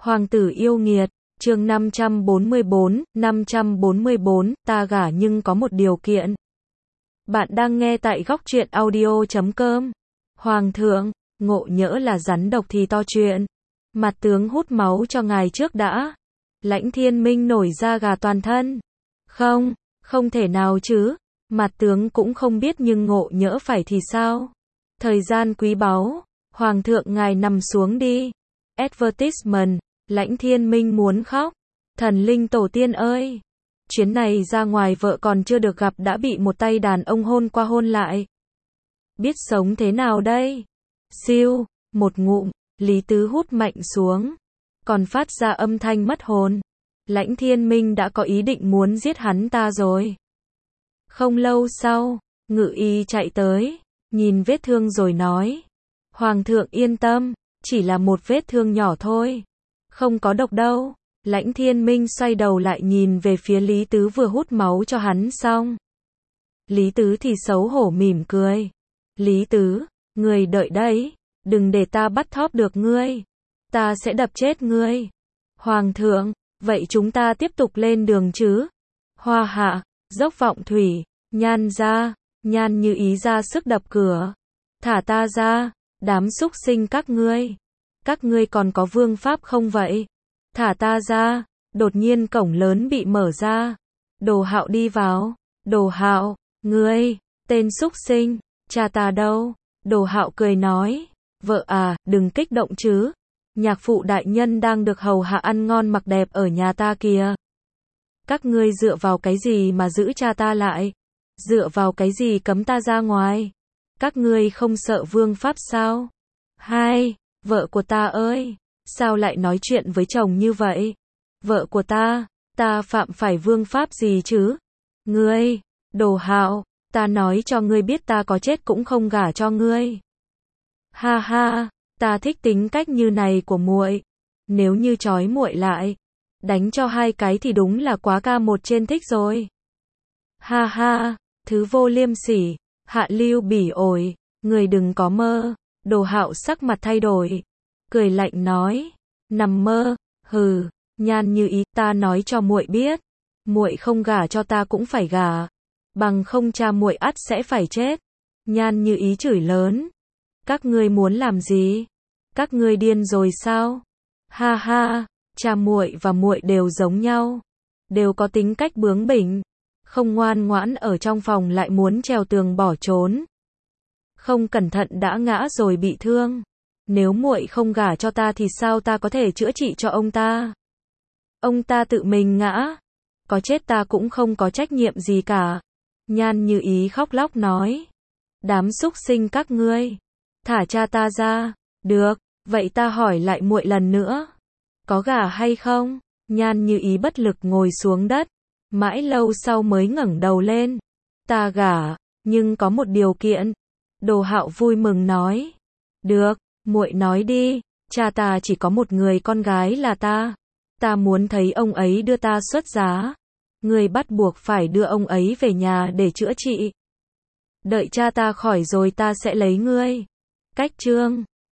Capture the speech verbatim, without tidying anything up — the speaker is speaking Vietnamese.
Hoàng tử yêu nghiệt, chương năm trăm bốn mươi bốn, năm trăm bốn mươi bốn, ta gả nhưng có một điều kiện. Bạn đang nghe tại góc truyện audio chấm com. Hoàng thượng, ngộ nhỡ là rắn độc thì to chuyện. Mặt tướng hút máu cho ngài trước đã. Lãnh Thiên Minh nổi da gà toàn thân. Không, không thể nào chứ. Mặt tướng cũng không biết nhưng ngộ nhỡ phải thì sao? Thời gian quý báu. Hoàng thượng ngài nằm xuống đi. Advertisement. Lãnh Thiên Minh muốn khóc. Thần linh tổ tiên ơi! Chuyến này ra ngoài vợ còn chưa được gặp đã bị một tay đàn ông hôn qua hôn lại. Biết sống thế nào đây? Siêu, một ngụm, Lý Tứ hút mạnh xuống. Còn phát ra âm thanh mất hồn. Lãnh Thiên Minh đã có ý định muốn giết hắn ta rồi. Không lâu sau, Ngự Y chạy tới, nhìn vết thương rồi nói. Hoàng thượng yên tâm, chỉ là một vết thương nhỏ thôi. Không có độc đâu. Lãnh Thiên Minh xoay đầu lại nhìn về phía Lý Tứ vừa hút máu cho hắn xong. Lý Tứ thì xấu hổ mỉm cười. Lý Tứ, người đợi đấy, đừng để ta bắt thóp được ngươi. Ta sẽ đập chết ngươi. Hoàng thượng, vậy chúng ta tiếp tục lên đường chứ? Hoa Hạ, Dốc Vọng Thủy, Nhan ra, Nhan Như Ý ra sức đập cửa. Thả ta ra, đám súc sinh các ngươi. Các ngươi còn có vương pháp không vậy? Thả ta ra. Đột nhiên cổng lớn bị mở ra. Đồ Hạo đi vào. Đồ Hạo, ngươi, tên súc sinh, cha ta đâu? Đồ Hạo cười nói, vợ à, đừng kích động chứ. Nhạc phụ đại nhân đang được hầu hạ ăn ngon mặc đẹp ở nhà ta kìa. Các ngươi dựa vào cái gì mà giữ cha ta lại? Dựa vào cái gì cấm ta ra ngoài? Các ngươi không sợ vương pháp sao? Hai, vợ của ta ơi, sao lại nói chuyện với chồng như vậy? Vợ của ta, ta phạm phải vương pháp gì chứ? Ngươi, Đồ Hạo, ta nói cho ngươi biết ta có chết cũng không gả cho ngươi. Ha ha, ta thích tính cách như này của muội. Nếu như trói muội lại, đánh cho hai cái thì đúng là quá ca một trên thích rồi. Ha ha, thứ vô liêm sỉ, hạ lưu bỉ ổi, người đừng có mơ. Đồ Hạo sắc mặt thay đổi, cười lạnh nói, nằm mơ, hừ. Nhan Như Ý, ta nói cho muội biết, muội không gả cho ta cũng phải gả, bằng không cha muội ắt sẽ phải chết. Nhan Như Ý chửi lớn, các ngươi muốn làm gì? Các ngươi điên rồi sao? Ha ha, cha muội và muội đều giống nhau, đều có tính cách bướng bỉnh, không ngoan ngoãn ở trong phòng lại muốn trèo tường bỏ trốn. Không cẩn thận đã ngã rồi bị thương. Nếu muội không gả cho ta thì sao ta có thể chữa trị cho ông ta? Ông ta tự mình ngã, có chết ta cũng không có trách nhiệm gì cả. Nhan Như Ý khóc lóc nói, đám súc sinh các ngươi, thả cha ta ra. Được, vậy ta hỏi lại muội lần nữa, có gả hay không? Nhan Như Ý bất lực ngồi xuống đất, mãi lâu sau mới ngẩng đầu lên. Ta gả, nhưng có một điều kiện. Đồ Hạo vui mừng nói, được, muội nói đi. Cha ta chỉ có một người con gái là ta. Ta muốn thấy ông ấy đưa ta xuất giá. Ngươi bắt buộc phải đưa ông ấy về nhà để chữa trị. Đợi cha ta khỏi rồi ta sẽ lấy ngươi. Cách chương